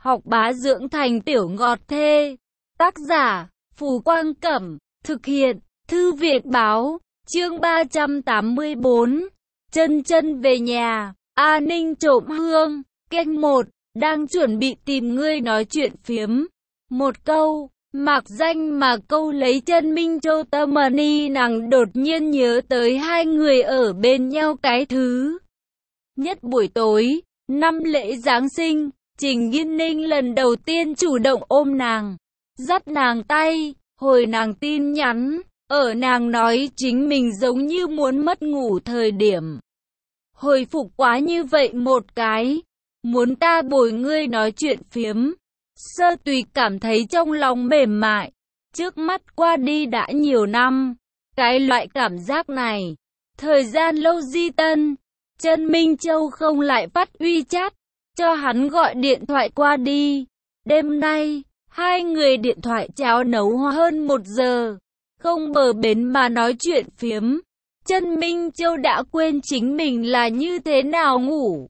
học bá dưỡng thành tiểu ngọt thê. Tác giả, Phù Quang Cẩm, thực hiện, Thư viện Báo, chương 384, chân chân về nhà, A Ninh trộm hương, kênh 1, đang chuẩn bị tìm ngươi nói chuyện phiếm. Một câu, mạc danh mà câu lấy chân Minh Châu Tâm Ni nàng đột nhiên nhớ tới hai người ở bên nhau cái thứ nhất buổi tối, năm lễ Giáng sinh, Trình Nghiên Ninh lần đầu tiên chủ động ôm nàng, dắt nàng tay, hồi nàng tin nhắn, ở nàng nói chính mình giống như muốn mất ngủ thời điểm. Hồi phục quá như vậy một cái, muốn ta bồi ngươi nói chuyện phiếm. Sơ Tùy cảm thấy trong lòng mềm mại, trước mắt qua đi đã nhiều năm, cái loại cảm giác này, thời gian lâu di tân, chân Minh Châu không lại phát WeChat, cho hắn gọi điện thoại qua đi. Đêm nay, hai người điện thoại cháo nấu hơn 1 giờ, không bờ bến mà nói chuyện phiếm. Chân Minh Châu đã quên chính mình là như thế nào ngủ.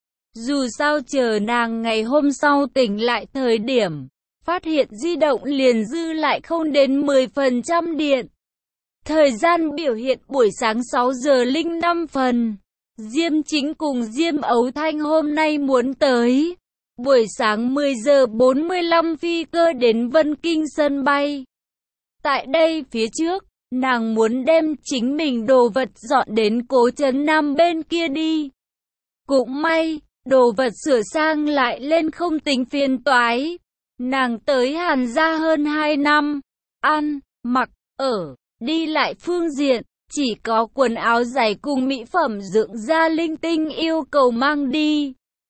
Dù sao chờ nàng ngày hôm sau tỉnh lại thời điểm, phát hiện di động liền dư lại không đến 10% điện. Thời gian biểu hiện buổi sáng 6 giờ 05 phần. Diêm Chính cùng Diêm Ấu Thanh hôm nay muốn tới. Buổi sáng 10 giờ 45 phi cơ đến Vân Kinh sân bay. Tại đây phía trước, nàng muốn đem chính mình đồ vật dọn đến Cố Trấn Nam bên kia đi. Cũng may, đồ vật sửa sang lại lên không tính phiền toái. Nàng tới Hàn gia hơn 2 năm, ăn, mặc, ở, đi lại phương diện, chỉ có quần áo giày cùng mỹ phẩm dưỡng da linh tinh yêu cầu mang đi.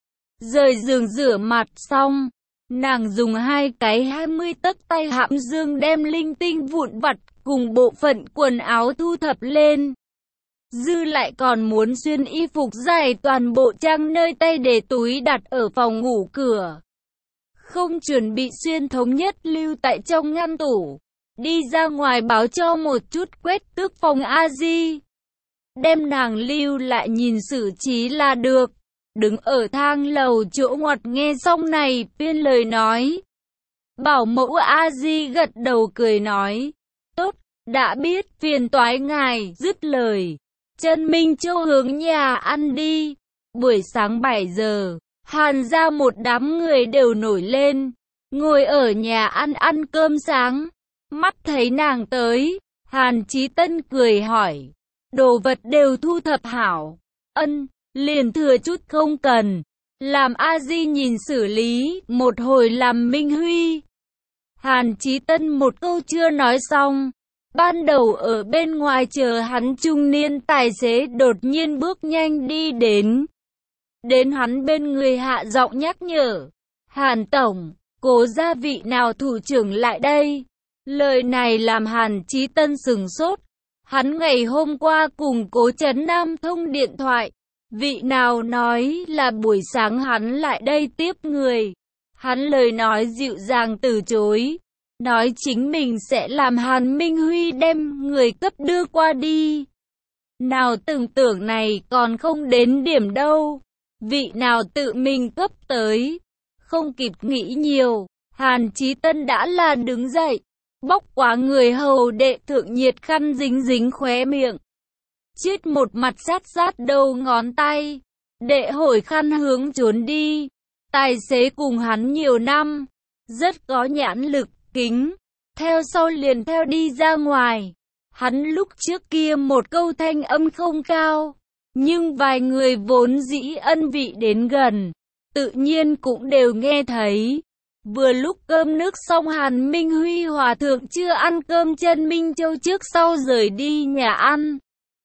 Rời giường rửa mặt xong, nàng dùng 2 cái 20 tấc tay hãm dương đem linh tinh vụn vặt cùng bộ phận quần áo thu thập lên. Dư lại còn muốn xuyên y phục dài toàn bộ trang nơi tay để túi đặt ở phòng ngủ cửa. Không chuẩn bị xuyên thống nhất lưu tại trong ngăn tủ. Đi ra ngoài báo cho một chút quét tước phòng A-di. Đem nàng lưu lại nhìn xử trí là được. Đứng ở thang lầu chỗ ngoặt nghe xong này viên lời nói. Bảo mẫu A-di gật đầu cười nói. Tốt, đã biết, phiền toái ngài, dứt lời. Chân Minh Châu hướng nhà ăn đi. Buổi sáng 7 giờ, Hàn gia một đám người đều nổi lên, ngồi ở nhà ăn cơm sáng. Mắt thấy nàng tới, Hàn Chí Tân cười hỏi, đồ vật đều thu thập hảo. Ân, liền thừa chút không cần, làm A-di nhìn xử lý, một hồi làm Minh Huy. Hàn Chí Tân một câu chưa nói xong. Ban đầu ở bên ngoài chờ hắn trung niên tài xế đột nhiên bước nhanh đi đến. Đến hắn bên người hạ giọng nhắc nhở. Hàn Tổng, Cố gia vị nào thủ trưởng lại đây? Lời này làm Hàn Chí Tân sửng sốt. Hắn ngày hôm qua cùng Cố Trấn Nam thông điện thoại. Vị nào nói là buổi sáng hắn lại đây tiếp người. Hắn lời nói dịu dàng từ chối. Nói chính mình sẽ làm Hàn Minh Huy đem người cấp đưa qua đi. Nào tưởng tưởng này còn không đến điểm đâu. Vị nào tự mình cấp tới. Không kịp nghĩ nhiều, Hàn Chí Tân đã là đứng dậy. Bóc quá người hầu đệ thượng nhiệt khăn dính dính khóe miệng. Chít một mặt sát sát đầu ngón tay. Đệ hồi khăn hướng trốn đi. Tài xế cùng hắn nhiều năm. Rất có nhãn lực. Kính, theo sau liền theo đi ra ngoài. Hắn lúc trước kia một câu thanh âm không cao, nhưng vài người vốn dĩ ân vị đến gần, tự nhiên cũng đều nghe thấy. Vừa lúc cơm nước xong Hàn Minh Huy hòa thượng chưa ăn cơm chân Minh Châu trước sau rời đi nhà ăn.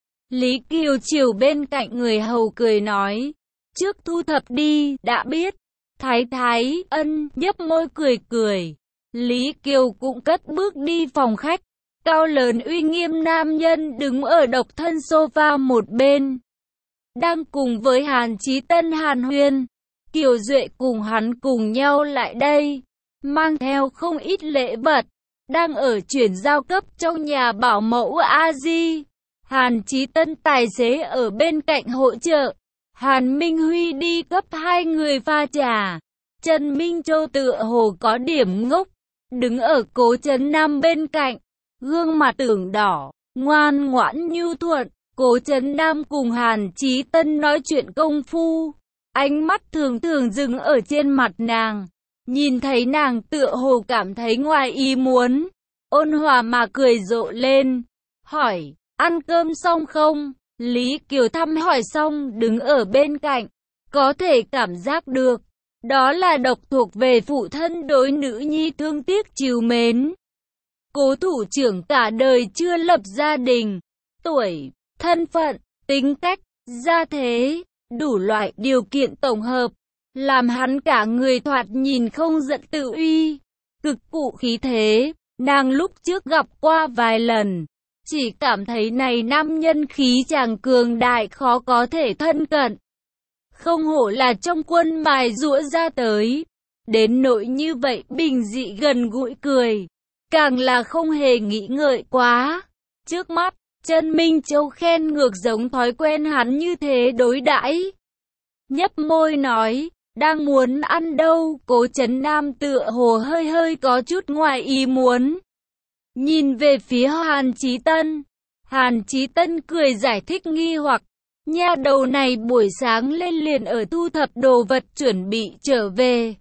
Lý Kiều chiều bên cạnh người hầu cười nói, trước thu thập đi, đã biết. Thái thái, ân, nhấp môi cười cười. Lý Kiều cũng cất bước đi phòng khách. Cao lớn uy nghiêm nam nhân đứng ở độc thân sofa một bên. Đang cùng với Hàn Chí Tân hàn huyên. Kiều Duệ cùng hắn cùng nhau lại đây. Mang theo không ít lễ vật. Đang ở chuyển giao cấp trong nhà bảo mẫu A-di. Hàn Chí Tân tài xế ở bên cạnh hỗ trợ. Hàn Minh Huy đi cấp hai người pha trà. Trần Minh Châu tựa hồ có điểm ngốc, đứng ở Cố Trấn Nam bên cạnh, gương mặt ửng đỏ, ngoan ngoãn nhu thuận. Cố Trấn Nam cùng Hàn Chí Tân nói chuyện công phu, ánh mắt thường thường dừng ở trên mặt nàng, nhìn thấy nàng tựa hồ cảm thấy ngoài ý muốn, ôn hòa mà cười rộ lên, hỏi, ăn cơm xong không? Lý Kiều thăm hỏi xong đứng ở bên cạnh, có thể cảm giác được, đó là độc thuộc về phụ thân đối nữ nhi thương tiếc trìu mến. Cố thủ trưởng cả đời chưa lập gia đình, tuổi, thân phận, tính cách, gia thế, đủ loại điều kiện tổng hợp, làm hắn cả người thoạt nhìn không giận tự uy, cực cụ khí thế. Nàng lúc trước gặp qua vài lần, chỉ cảm thấy này nam nhân khí chàng cường đại khó có thể thân cận. Không hổ là trong quân mài giũa ra tới, đến nỗi như vậy bình dị gần gũi cười, càng là không hề nghĩ ngợi quá. Trước mắt, Trần Minh Châu khen ngược giống thói quen hắn như thế đối đãi. Nhấp môi nói, đang muốn ăn đâu? Cố Trấn Nam tựa hồ hơi có chút ngoài ý muốn. Nhìn về phía Hàn Chí Tân. Hàn Chí Tân cười giải thích nghi hoặc, nha đầu này buổi sáng lên liền ở thu thập đồ vật chuẩn bị trở về.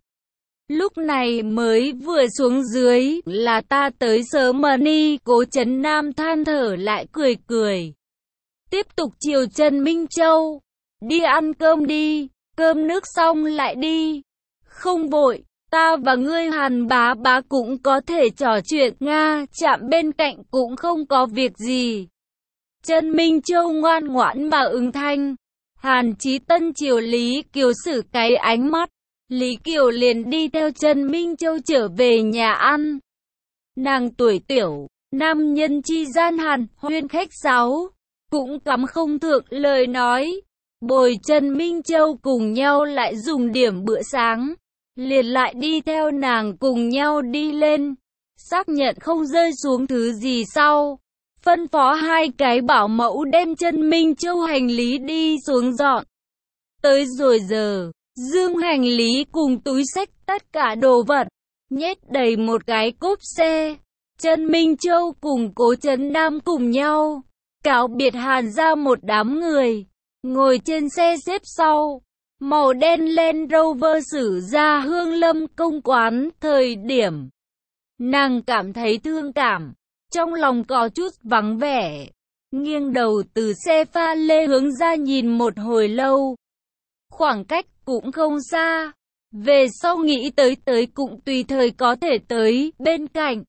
Lúc này mới vừa xuống dưới là ta tới sớm mà ni. Cố Trấn Nam than thở lại cười. Tiếp tục chiều Trần Minh Châu, đi ăn cơm đi, cơm nước xong lại đi. Không vội, ta và ngươi Hàn bá bá cũng có thể trò chuyện Nga, chạm bên cạnh cũng không có việc gì. Trần Minh Châu ngoan ngoãn mà ứng thanh. Hàn Chí Tân chiều Lý Kiều sử cái ánh mắt. Lý Kiều liền đi theo Trần Minh Châu trở về nhà ăn. Nàng tuổi tiểu, nam nhân chi gian hàn huyên khách sáo, cũng cắm không thượng lời nói. Bồi Trần Minh Châu cùng nhau lại dùng điểm bữa sáng, liền lại đi theo nàng cùng nhau đi lên, xác nhận không rơi xuống thứ gì sau. Phân phó hai cái bảo mẫu đem Trần Minh Châu hành lý đi xuống dọn. Tới rồi giờ, dương hành lý cùng túi xách tất cả đồ vật, nhét đầy một cái cốp xe. Trần Minh Châu cùng Cố Trấn Nam cùng nhau, cáo biệt Hàn ra một đám người, ngồi trên xe xếp sau. Màu đen Land Rover xử ra Hương Lâm công quán thời điểm. Nàng cảm thấy thương cảm, trong lòng có chút vắng vẻ, nghiêng đầu từ xe pha lê hướng ra nhìn một hồi lâu. Khoảng cách cũng không xa, về sau nghĩ tới cũng tùy thời có thể tới bên cạnh.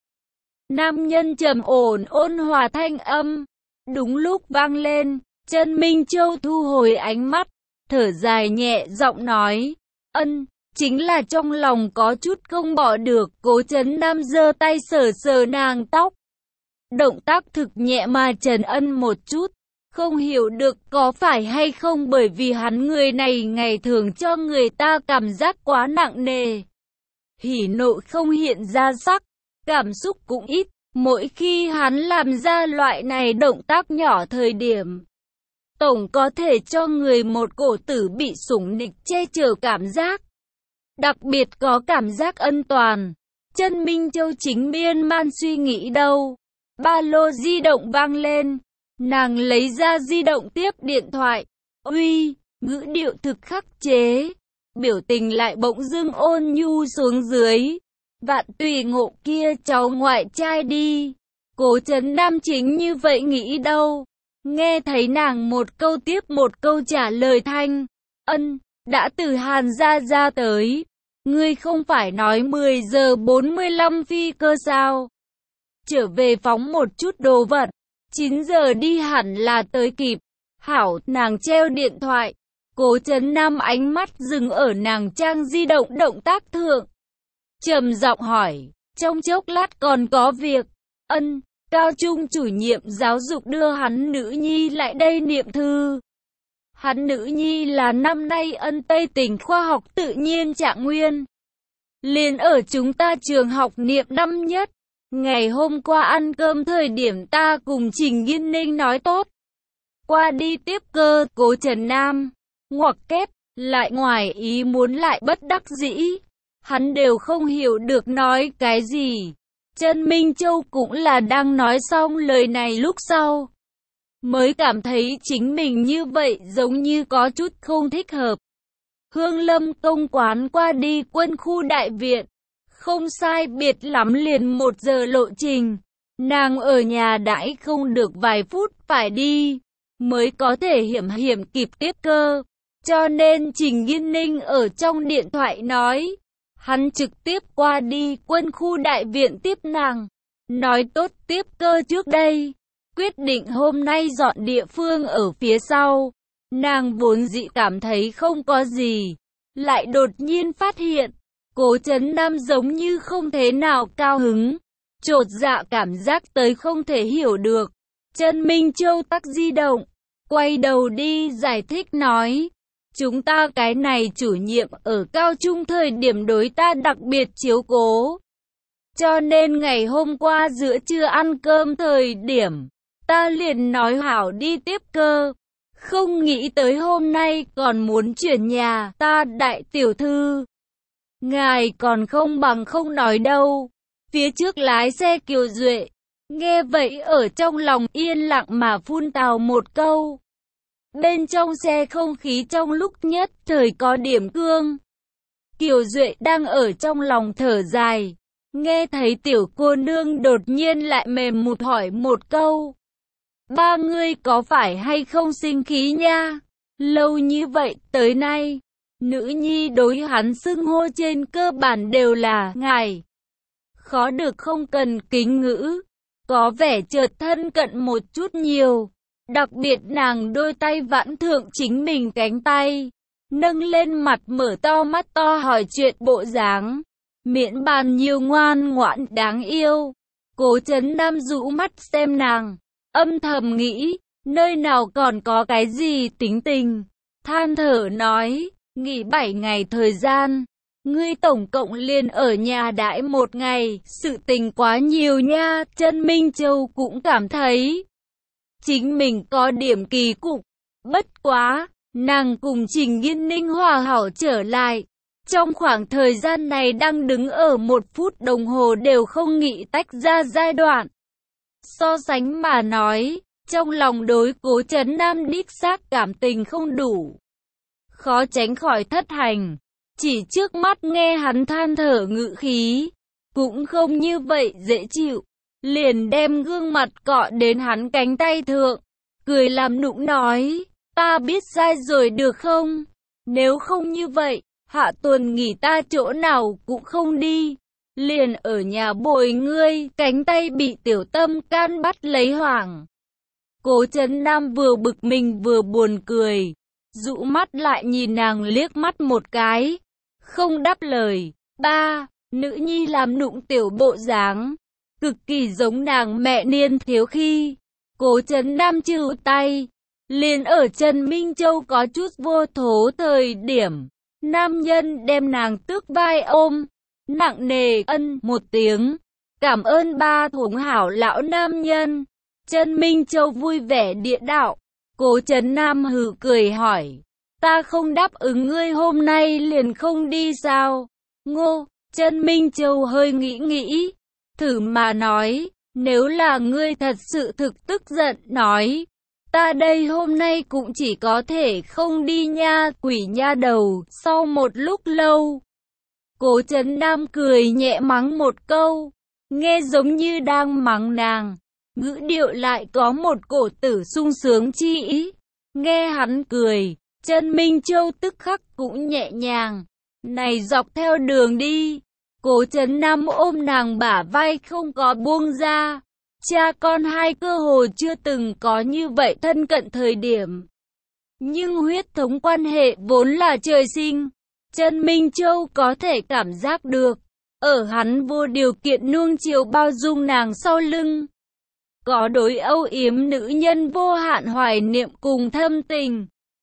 Nam nhân trầm ổn ôn hòa thanh âm, đúng lúc vang lên. Trần Minh Châu thu hồi ánh mắt, thở dài nhẹ giọng nói, ân, chính là trong lòng có chút không bỏ được. Cố Trấn Nam giơ tay sờ nàng tóc. Động tác thực nhẹ mà trấn ân một chút, không hiểu được có phải hay không bởi vì hắn người này ngày thường cho người ta cảm giác quá nặng nề. Hỉ nộ không hiện ra sắc, cảm xúc cũng ít, mỗi khi hắn làm ra loại này động tác nhỏ thời điểm, tổng có thể cho người một cổ tử bị sủng nịch che chở cảm giác. Đặc biệt có cảm giác ân toàn. Trần Minh Châu chính miên man suy nghĩ đâu. Ba lô di động vang lên. Nàng lấy ra di động tiếp điện thoại. Uy, ngữ điệu thực khắc chế. Biểu tình lại bỗng dưng ôn nhu xuống dưới. Vạn tùy ngộ kia cháu ngoại trai đi. Cố Trấn Nam chính như vậy nghĩ đâu. Nghe thấy nàng một câu tiếp một câu trả lời thanh. Ân, đã từ Hàn ra tới. Ngươi không phải nói 10 giờ 45 phi cơ sao? Trở về phóng một chút đồ vật. 9 giờ đi hẳn là tới kịp. Hảo, nàng treo điện thoại. Cố Trấn Nam ánh mắt dừng ở nàng trang di động động tác thượng. Trầm giọng hỏi, trong chốc lát còn có việc. Ân. Cao trung chủ nhiệm giáo dục đưa hắn nữ nhi lại đây niệm thư. Hắn nữ nhi là năm nay ân Tây tỉnh khoa học tự nhiên trạng nguyên. Liền ở chúng ta trường học niệm năm nhất. Ngày hôm qua ăn cơm thời điểm ta cùng Trình Nghiên Ninh nói tốt. Qua đi tiếp cơ. Cố Trần Nam, ngoặc kép, lại ngoài ý muốn lại bất đắc dĩ. hắn đều không hiểu được nói cái gì. Trần Minh Châu cũng là đang nói xong lời này lúc sau, mới cảm thấy chính mình như vậy giống như có chút không thích hợp. Hương Lâm công quán qua đi Quân khu đại viện, không sai biệt lắm liền 1 giờ lộ trình. Nàng ở nhà đãi không được vài phút phải đi, mới có thể hiểm kịp tiếp cơ. Cho nên Trình Nghiên Ninh ở trong điện thoại nói, hắn trực tiếp qua đi Quân khu đại viện tiếp nàng. Nói tốt tiếp cơ trước đây, quyết định hôm nay dọn địa phương ở phía sau. Nàng vốn dị cảm thấy không có gì, lại đột nhiên phát hiện, Cố Trấn Nam giống như không thế nào cao hứng, chột dạ cảm giác tới không thể hiểu được. Trần Minh Châu tắt di động, quay đầu đi giải thích nói, chúng ta cái này chủ nhiệm ở cao trung thời điểm đối ta đặc biệt chiếu cố. Cho nên ngày hôm qua giữa trưa ăn cơm thời điểm, ta liền nói hảo đi tiếp cơ. Không nghĩ tới hôm nay còn muốn chuyển nhà, ta đại tiểu thư. Ngài còn không bằng không nói đâu. Phía trước lái xe Kiều Duệ, nghe vậy ở trong lòng yên lặng mà phun tào một câu. Bên trong xe không khí trong lúc nhất thời có điểm cương. Kiều Duệ đang ở trong lòng thở dài, nghe thấy tiểu cô nương đột nhiên lại mềm mụt hỏi một câu. Ba ngươi có phải hay không sinh khí nha? Lâu như vậy tới nay, nữ nhi đối hắn xưng hô trên cơ bản đều là ngài. Khó được không cần kính ngữ, có vẻ chợt thân cận một chút nhiều. Đặc biệt nàng đôi tay vãn thượng chính mình cánh tay, nâng lên mặt mở to mắt to hỏi chuyện bộ dáng, miễn bàn nhiều ngoan ngoãn đáng yêu. Cố Trấn Nam rũ mắt xem nàng, âm thầm nghĩ, nơi nào còn có cái gì tính tình. Than thở nói, nghỉ 7 ngày thời gian, ngươi tổng cộng liền ở nhà đãi 1 ngày, sự tình quá nhiều nha. Trần Minh Châu cũng cảm thấy chính mình có điểm kỳ cục. Bất quá, nàng cùng Trình Nghiên Ninh hòa hảo trở lại. Trong khoảng thời gian này đang đứng ở 1 phút đồng hồ đều không nghĩ tách ra giai đoạn. So sánh mà nói, trong lòng đối Cố Trấn Nam đích xác cảm tình không đủ, khó tránh khỏi thất hành. Chỉ trước mắt nghe hắn than thở ngữ khí, cũng không như vậy dễ chịu, liền đem gương mặt cọ đến hắn cánh tay thượng, cười làm nũng nói, ta biết sai rồi được không? Nếu không như vậy, hạ tuần nghỉ ta chỗ nào cũng không đi, liền ở nhà bồi ngươi. Cánh tay bị Tiểu Tâm Can bắt lấy hoảng. Cố Trấn Nam vừa bực mình vừa buồn cười, dụ mắt lại nhìn nàng liếc mắt một cái, không đáp lời. Ba, nữ nhi làm nũng tiểu bộ dáng, cực kỳ giống nàng mẹ niên thiếu khi. Cố Trấn Nam trừ tay, liền ở Trần Minh Châu có chút vô thố thời điểm, nam nhân đem nàng tước vai ôm, nặng nề ân một tiếng, cảm ơn ba thủng hảo lão nam nhân. Trần Minh Châu vui vẻ địa đạo. Cố Trấn Nam hừ cười hỏi, ta không đáp ứng ngươi hôm nay liền không đi sao? Ngô. Trần Minh Châu hơi nghĩ, thử mà nói, nếu là ngươi thật sự thực tức giận nói, ta đây hôm nay cũng chỉ có thể không đi nha, quỷ nha đầu. Sau một lúc lâu, Cố Trấn Nam cười nhẹ mắng một câu, nghe giống như đang mắng nàng, ngữ điệu lại có một cổ tử sung sướng chi ý. Nghe hắn cười, Trần Minh Châu tức khắc cũng nhẹ nhàng. Này dọc theo đường đi, Cố Trấn Nam ôm nàng bả vai không có buông ra. Cha con hai cơ hồ chưa từng có như vậy thân cận thời điểm. Nhưng huyết thống quan hệ vốn là trời sinh. Trần Minh Châu có thể cảm giác được, ở hắn vô điều kiện nuông chiều bao dung nàng sau lưng, có đối âu yếm nữ nhân vô hạn hoài niệm cùng thâm tình.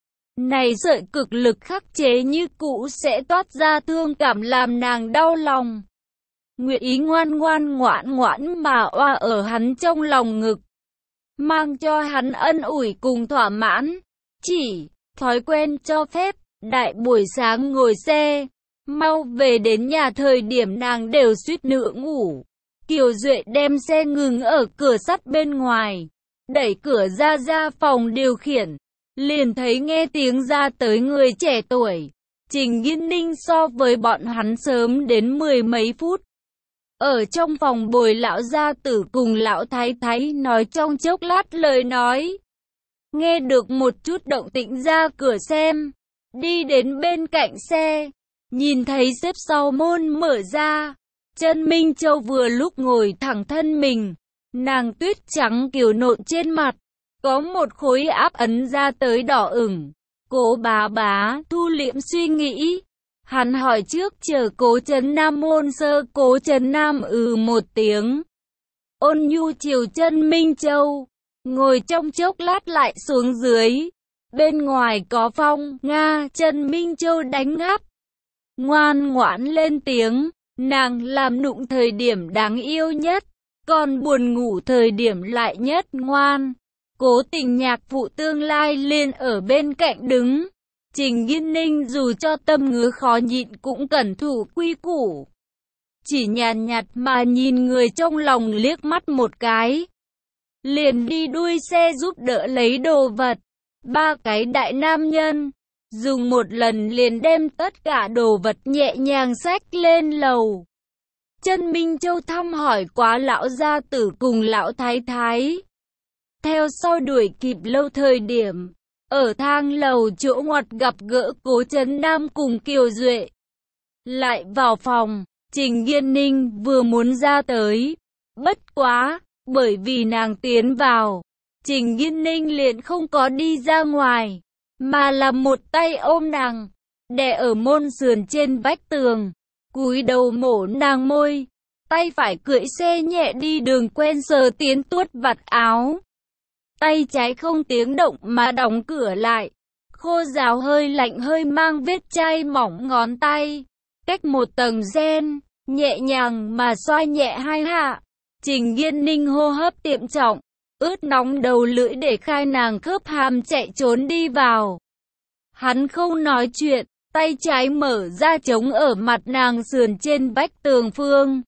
Này sợi cực lực khắc chế như cũ sẽ toát ra thương cảm làm nàng đau lòng. Nguyệt Ý ngoan ngoãn mà oa ở hắn trong lòng ngực, mang cho hắn ân ủi cùng thỏa mãn. Chỉ thói quen cho phép, đại buổi sáng ngồi xe, Mau về đến nhà thời điểm nàng đều suýt nữa ngủ. Kiều Duệ đem xe ngừng ở cửa sắt bên ngoài, đẩy cửa ra phòng điều khiển, liền thấy nghe tiếng ra tới người trẻ tuổi. Trình Nghiên Ninh so với bọn hắn sớm đến 10 mấy phút. Ở trong phòng bồi lão gia tử cùng lão thái thái nói trong chốc lát lời nói. Nghe được một chút động tĩnh ra cửa xem, đi đến bên cạnh xe, nhìn thấy xếp sau môn mở ra. Chân Minh Châu vừa lúc ngồi thẳng thân mình, nàng tuyết trắng kiều nộn trên mặt, có một khối áp ấn ra tới đỏ ửng. Cố bá thu liễm suy nghĩ, hắn hỏi trước chờ Cố Trấn Nam hôn sơ. Cố Trấn Nam một tiếng, ôn nhu chiều Chân Minh Châu, ngồi trong chốc lát lại xuống dưới. Bên ngoài có phong, Nga. Chân Minh Châu đánh ngáp, ngoan ngoãn lên tiếng. Nàng làm nụng thời điểm đáng yêu nhất, còn buồn ngủ thời điểm lại nhất ngoan. Cố Tình nhạc phụ tương lai liền ở bên cạnh đứng. Trình Nghiên Ninh dù cho tâm ngứa khó nhịn cũng cẩn thủ quy củ, chỉ nhàn nhạt mà nhìn người trong lòng liếc mắt một cái, liền đi đuôi xe giúp đỡ lấy đồ vật. Ba cái đại nam nhân dùng một lần liền đem tất cả đồ vật nhẹ nhàng xách lên lầu. Chân Minh Châu thăm hỏi quá lão gia tử cùng lão thái thái, theo sau đuổi kịp lâu thời điểm, ở thang lầu chỗ ngoặt gặp gỡ Cố Trấn Nam cùng Kiều Duệ. Lại vào phòng, Trình Nghiên Ninh vừa muốn ra tới, bất quá, bởi vì nàng tiến vào, Trình Nghiên Ninh liền không có đi ra ngoài, mà là một tay ôm nàng, đè ở môn sườn trên vách tường, cúi đầu mổ nàng môi, tay phải cưỡi xe nhẹ đi đường quen sờ tiến tuốt vạt áo. Tay trái không tiếng động mà đóng cửa lại, khô ráo hơi lạnh hơi mang vết chai mỏng ngón tay, cách một tầng gen, nhẹ nhàng mà xoa nhẹ hai hạ. Trình Nghiên Ninh hô hấp tiệm trọng, ướt nóng đầu lưỡi để khai nàng khớp hàm chạy trốn đi vào. Hắn không nói chuyện, tay trái mở ra trống ở mặt nàng sườn trên vách tường phương.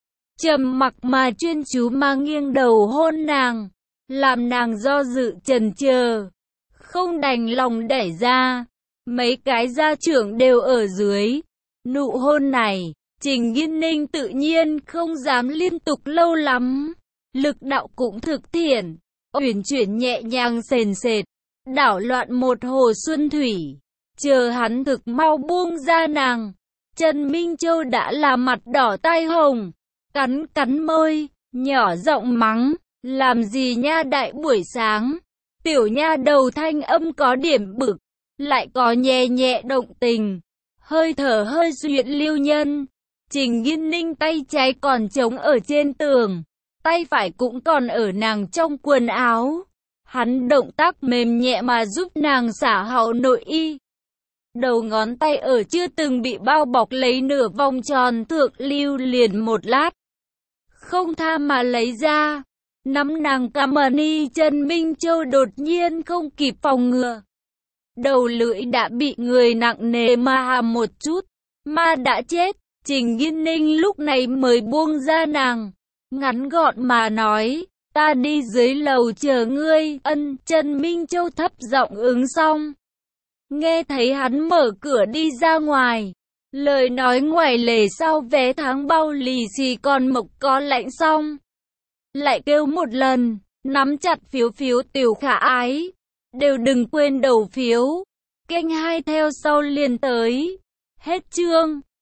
Trầm mặc mà chuyên chú mà nghiêng đầu hôn nàng, làm nàng do dự chần chờ, không đành lòng đẩy ra. Mấy cái gia trưởng đều ở dưới. Nụ hôn này, Trình Nghiên Ninh tự nhiên không dám liên tục lâu lắm. Lực đạo cũng thực thiện, uyển chuyển nhẹ nhàng sền sệt, đảo loạn một hồ xuân thủy. Chờ hắn thực mau buông ra nàng, Trần Minh Châu đã là mặt đỏ tai hồng, cắn môi, nhỏ giọng mắng, làm gì nha đại buổi sáng. Tiểu nha đầu thanh âm có điểm bực, lại có nhẹ nhẹ động tình, hơi thở hơi duyệt lưu nhân. Trình Nghiên Ninh tay trái còn chống ở trên tường, tay phải cũng còn ở nàng trong quần áo. Hắn động tác mềm nhẹ mà giúp nàng xả hậu nội y. Đầu ngón tay ở chưa từng bị bao bọc lấy nửa vòng tròn thượng lưu liền một lát, không tha mà lấy ra. Nắm nàng cam y. Trần Minh Châu đột nhiên không kịp phòng ngừa, đầu lưỡi đã bị người nặng nề mà hàm một chút, mà đã chết. Trình Nghiên Ninh lúc này mới buông ra nàng, ngắn gọn mà nói, ta đi dưới lầu chờ ngươi. Ân. Trần Minh Châu thấp giọng ứng xong, nghe thấy hắn mở cửa đi ra ngoài, lời nói ngoài lề sau vé tháng bao lì xì còn mộc có lạnh xong, lại kêu một lần, nắm chặt phiếu tiểu khả ái, đều đừng quên đầu phiếu. Kênh 2 theo sau liền tới. Hết chương.